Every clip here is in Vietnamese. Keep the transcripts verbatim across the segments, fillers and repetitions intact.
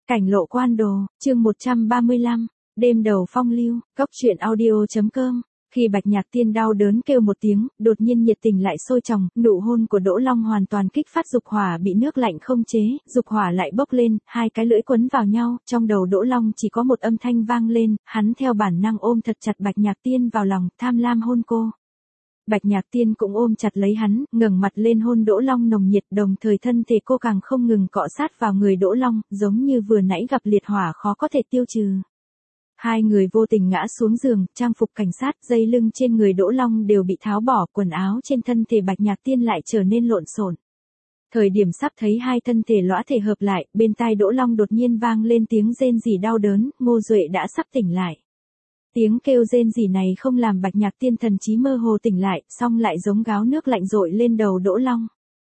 Cảnh lộ quan đồ, chương một trăm ba mươi lăm, đêm đầu phong lưu, cốc truyện audio.com. Khi Bạch Nhạc Tiên đau đớn kêu một tiếng, đột nhiên nhiệt tình lại sôi tròng, nụ hôn của Đỗ Long hoàn toàn kích phát dục hỏa bị nước lạnh không chế, dục hỏa lại bốc lên, hai cái lưỡi quấn vào nhau, trong đầu Đỗ Long chỉ có một âm thanh vang lên, hắn theo bản năng ôm thật chặt Bạch Nhạc Tiên vào lòng, tham lam hôn cô. Bạch Nhạc Tiên cũng ôm chặt lấy hắn, ngẩng mặt lên hôn Đỗ Long nồng nhiệt, đồng thời thân thể cô càng không ngừng cọ sát vào người Đỗ Long, giống như vừa nãy gặp liệt hỏa khó có thể tiêu trừ. Hai người vô tình ngã xuống giường, trang phục cảnh sát, dây lưng trên người Đỗ Long đều bị tháo bỏ, quần áo trên thân thể Bạch Nhạc Tiên lại trở nên lộn xộn. Thời điểm sắp thấy hai thân thể lõa thể hợp lại, bên tai Đỗ Long đột nhiên vang lên tiếng rên rỉ đau đớn, Ngô Duệ đã sắp tỉnh lại. Tiếng kêu rên rỉ này không làm Bạch Nhạc Tiên thần trí mơ hồ tỉnh lại, song lại giống gáo nước lạnh dội lên đầu Đỗ Long.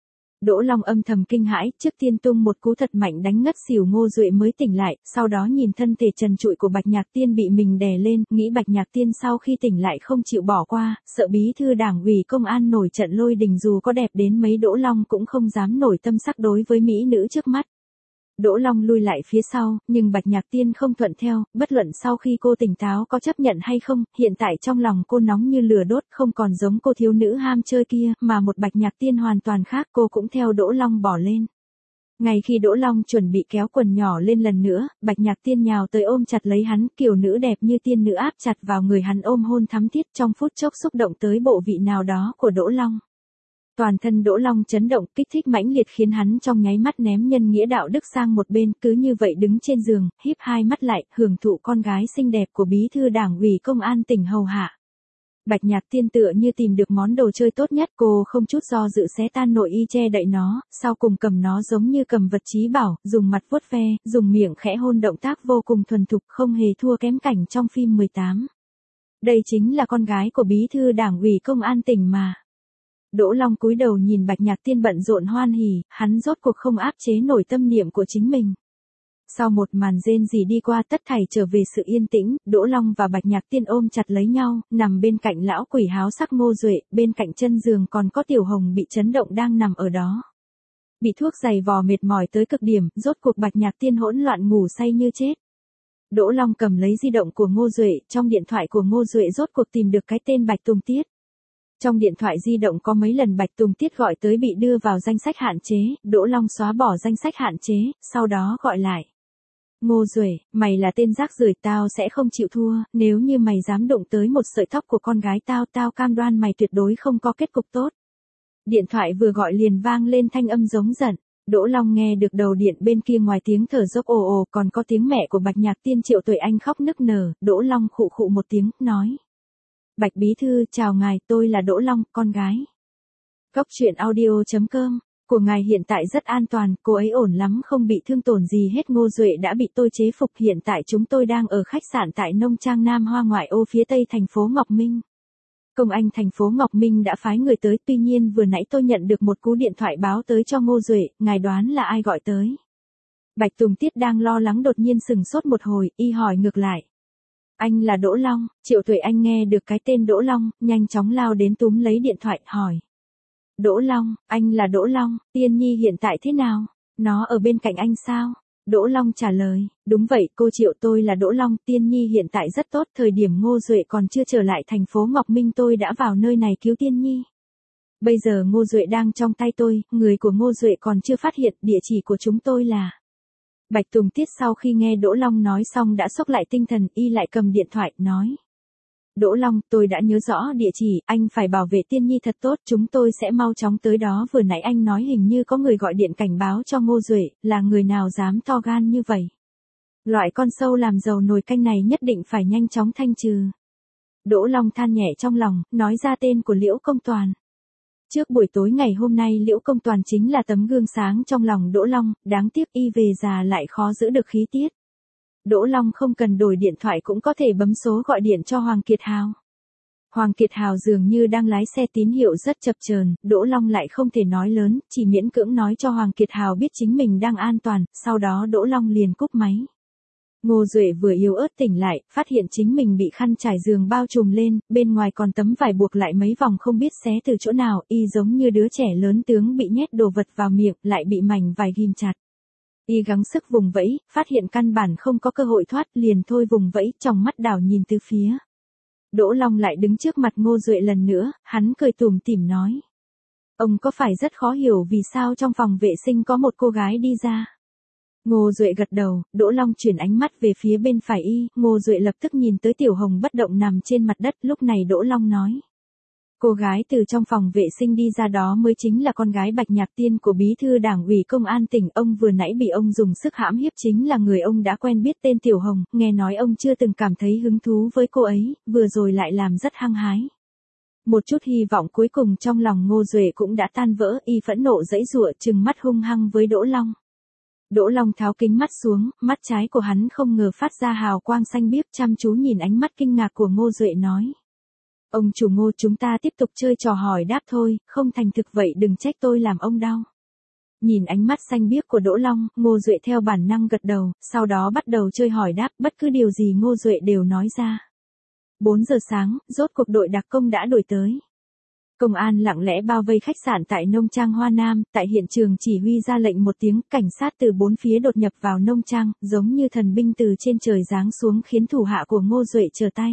Đỗ Long âm thầm kinh hãi, trước tiên tung một cú thật mạnh đánh ngất xỉu Ngô Duệ mới tỉnh lại, sau đó nhìn thân thể trần trụi của Bạch Nhạc Tiên bị mình đè lên, nghĩ Bạch Nhạc Tiên sau khi tỉnh lại không chịu bỏ qua, sợ bí thư đảng ủy công an nổi trận lôi đình dù có đẹp đến mấy Đỗ Long cũng không dám nổi tâm sắc đối với mỹ nữ trước mắt. Đỗ Long lui lại phía sau, nhưng Bạch Nhạc Tiên không thuận theo, bất luận sau khi cô tỉnh táo có chấp nhận hay không, hiện tại trong lòng cô nóng như lửa đốt, không còn giống cô thiếu nữ ham chơi kia, mà một Bạch Nhạc Tiên hoàn toàn khác, cô cũng theo Đỗ Long bỏ lên. Ngay khi Đỗ Long chuẩn bị kéo quần nhỏ lên lần nữa, Bạch Nhạc Tiên nhào tới ôm chặt lấy hắn, kiểu nữ đẹp như tiên nữ áp chặt vào người hắn ôm hôn thắm thiết, trong phút chốc xúc động tới bộ vị nào đó của Đỗ Long. Toàn thân Đỗ Long chấn động, kích thích mãnh liệt khiến hắn trong nháy mắt ném nhân nghĩa đạo đức sang một bên, cứ như vậy đứng trên giường, híp hai mắt lại, hưởng thụ con gái xinh đẹp của bí thư đảng ủy công an tỉnh hầu hạ. Bạch Nhạc Tiên tựa như tìm được món đồ chơi tốt nhất, cô không chút do dự xé tan nội y che đậy nó, sau cùng cầm nó giống như cầm vật chí bảo, dùng mặt vuốt ve, dùng miệng khẽ hôn, động tác vô cùng thuần thục, không hề thua kém cảnh trong phim mười tám. Đây chính là con gái của bí thư đảng ủy công an tỉnh mà. Đỗ Long cúi đầu nhìn Bạch Nhạc Tiên bận rộn hoan hỉ, hắn rốt cuộc không áp chế nổi tâm niệm của chính mình. Sau một màn rên rỉ đi qua, tất thảy trở về sự yên tĩnh, Đỗ Long và Bạch Nhạc Tiên ôm chặt lấy nhau, nằm bên cạnh lão quỷ háo sắc Ngô Duệ, bên cạnh chân giường còn có Tiểu Hồng bị chấn động đang nằm ở đó. Bị thuốc giày vò mệt mỏi tới cực điểm, rốt cuộc Bạch Nhạc Tiên hỗn loạn ngủ say như chết. Đỗ Long cầm lấy di động của Ngô Duệ, trong điện thoại của Ngô Duệ rốt cuộc tìm được cái tên Bạch Tùng Tiết. Trong điện thoại di động có mấy lần Bạch Tùng Tiết gọi tới bị đưa vào danh sách hạn chế, Đỗ Long xóa bỏ danh sách hạn chế, sau đó gọi lại. Ngô Duệ, mày là tên rác rưởi, tao sẽ không chịu thua, nếu như mày dám đụng tới một sợi tóc của con gái tao, tao cam đoan mày tuyệt đối không có kết cục tốt. Điện thoại vừa gọi liền vang lên thanh âm giống giận. Đỗ Long nghe được đầu điện bên kia ngoài tiếng thở dốc ồ ồ còn có tiếng mẹ của Bạch Nhạc Tiên Triệu Tuệ Anh khóc nức nở, Đỗ Long khụ khụ một tiếng, nói. Bạch bí thư, chào ngài, tôi là Đỗ Long, con gái. Cốc truyện audio.com, của ngài hiện tại rất an toàn, cô ấy ổn lắm, không bị thương tổn gì hết. Ngô Duệ đã bị tôi chế phục, hiện tại chúng tôi đang ở khách sạn tại nông trang Nam Hoa ngoại ô phía tây thành phố Ngọc Minh. Công an thành phố Ngọc Minh đã phái người tới, tuy nhiên vừa nãy tôi nhận được một cú điện thoại báo tới cho Ngô Duệ, ngài đoán là ai gọi tới? Bạch Tùng Tiết đang lo lắng đột nhiên sừng sốt một hồi, y hỏi ngược lại. Anh là Đỗ Long, Triệu Tuệ Anh nghe được cái tên Đỗ Long, nhanh chóng lao đến túm lấy điện thoại, hỏi. Đỗ Long, anh là Đỗ Long, Tiên Nhi hiện tại thế nào? Nó ở bên cạnh anh sao? Đỗ Long trả lời, đúng vậy cô Triệu, tôi là Đỗ Long, Tiên Nhi hiện tại rất tốt, thời điểm Ngô Duệ còn chưa trở lại thành phố Ngọc Minh tôi đã vào nơi này cứu Tiên Nhi. Bây giờ Ngô Duệ đang trong tay tôi, người của Ngô Duệ còn chưa phát hiện, địa chỉ của chúng tôi là... Bạch Tùng Tiết sau khi nghe Đỗ Long nói xong đã xốc lại tinh thần, y lại cầm điện thoại, nói. Đỗ Long, tôi đã nhớ rõ địa chỉ, anh phải bảo vệ Tiên Nhi thật tốt, chúng tôi sẽ mau chóng tới đó. Vừa nãy anh nói hình như có người gọi điện cảnh báo cho Ngô Duệ, là người nào dám to gan như vậy? Loại con sâu làm dầu nồi canh này nhất định phải nhanh chóng thanh trừ. Đỗ Long than nhẹ trong lòng, nói ra tên của Liễu Công Toàn. Trước buổi tối ngày hôm nay Liễu Công Toàn chính là tấm gương sáng trong lòng Đỗ Long, đáng tiếc y về già lại khó giữ được khí tiết. Đỗ Long không cần đổi điện thoại cũng có thể bấm số gọi điện cho Hoàng Kiệt Hào. Hoàng Kiệt Hào dường như đang lái xe tín hiệu rất chập chờn, Đỗ Long lại không thể nói lớn, chỉ miễn cưỡng nói cho Hoàng Kiệt Hào biết chính mình đang an toàn, sau đó Đỗ Long liền cúp máy. Ngô Duệ vừa yếu ớt tỉnh lại, phát hiện chính mình bị khăn trải giường bao trùm lên, bên ngoài còn tấm vải buộc lại mấy vòng không biết xé từ chỗ nào, y giống như đứa trẻ lớn tướng bị nhét đồ vật vào miệng, lại bị mảnh vải ghim chặt. Y gắng sức vùng vẫy, phát hiện căn bản không có cơ hội thoát, liền thôi vùng vẫy, trong mắt đảo nhìn từ phía. Đỗ Long lại đứng trước mặt Ngô Duệ lần nữa, hắn cười tủm tỉm nói. Ông có phải rất khó hiểu vì sao trong phòng vệ sinh có một cô gái đi ra? Ngô Duệ gật đầu, Đỗ Long chuyển ánh mắt về phía bên phải y, Ngô Duệ lập tức nhìn tới Tiểu Hồng bất động nằm trên mặt đất, lúc này Đỗ Long nói. Cô gái từ trong phòng vệ sinh đi ra đó mới chính là con gái Bạch Nhạc Tiên của bí thư đảng ủy công an tỉnh, ông vừa nãy bị ông dùng sức hãm hiếp chính là người ông đã quen biết tên Tiểu Hồng, nghe nói ông chưa từng cảm thấy hứng thú với cô ấy, vừa rồi lại làm rất hăng hái. Một chút hy vọng cuối cùng trong lòng Ngô Duệ cũng đã tan vỡ, y phẫn nộ giãy giụa trừng mắt hung hăng với Đỗ Long. Đỗ Long tháo kính mắt xuống, mắt trái của hắn không ngờ phát ra hào quang xanh biếc, chăm chú nhìn ánh mắt kinh ngạc của Ngô Duệ nói. Ông chủ Ngô, chúng ta tiếp tục chơi trò hỏi đáp thôi, không thành thực vậy đừng trách tôi làm ông đau. Nhìn ánh mắt xanh biếc của Đỗ Long, Ngô Duệ theo bản năng gật đầu, sau đó bắt đầu chơi hỏi đáp, bất cứ điều gì Ngô Duệ đều nói ra. bốn giờ sáng, rốt cuộc đội đặc công đã đuổi tới. Công an lặng lẽ bao vây khách sạn tại Nông Trang Hoa Nam, tại hiện trường chỉ huy ra lệnh một tiếng, cảnh sát từ bốn phía đột nhập vào Nông Trang, giống như thần binh từ trên trời giáng xuống khiến thủ hạ của Ngô Duệ trở tay.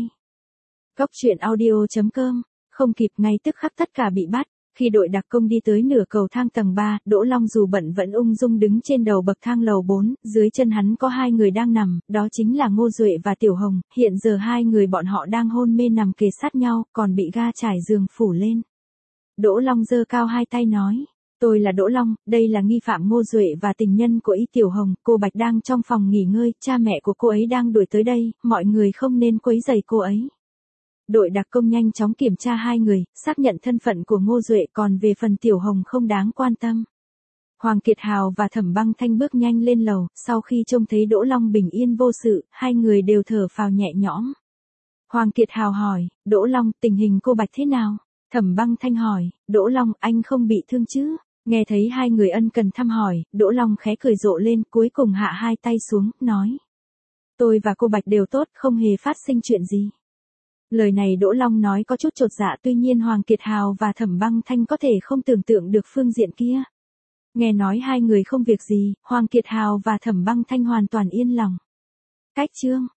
Góc truyện audio chấm com, không kịp ngay tức khắc tất cả bị bắt. Khi đội đặc công đi tới nửa cầu thang tầng ba, Đỗ Long dù bận vẫn ung dung đứng trên đầu bậc thang lầu bốn, dưới chân hắn có hai người đang nằm, đó chính là Ngô Duệ và Tiểu Hồng, hiện giờ hai người bọn họ đang hôn mê nằm kề sát nhau, còn bị ga trải giường phủ lên. Đỗ Long giơ cao hai tay nói, tôi là Đỗ Long, đây là nghi phạm Ngô Duệ và tình nhân của y Tiểu Hồng, cô Bạch đang trong phòng nghỉ ngơi, cha mẹ của cô ấy đang đuổi tới đây, mọi người không nên quấy rầy cô ấy. Đội đặc công nhanh chóng kiểm tra hai người, xác nhận thân phận của Ngô Duệ, còn về phần Tiểu Hồng không đáng quan tâm. Hoàng Kiệt Hào và Thẩm Băng Thanh bước nhanh lên lầu, sau khi trông thấy Đỗ Long bình yên vô sự, hai người đều thở phào nhẹ nhõm. Hoàng Kiệt Hào hỏi, Đỗ Long, tình hình cô Bạch thế nào? Thẩm Băng Thanh hỏi, Đỗ Long, anh không bị thương chứ? Nghe thấy hai người ân cần thăm hỏi, Đỗ Long khẽ cười rộ lên, cuối cùng hạ hai tay xuống, nói. Tôi và cô Bạch đều tốt, không hề phát sinh chuyện gì. Lời này Đỗ Long nói có chút chột dạ, tuy nhiên Hoàng Kiệt Hào và Thẩm Băng Thanh có thể không tưởng tượng được phương diện kia. Nghe nói hai người không việc gì, Hoàng Kiệt Hào và Thẩm Băng Thanh hoàn toàn yên lòng. Cách chương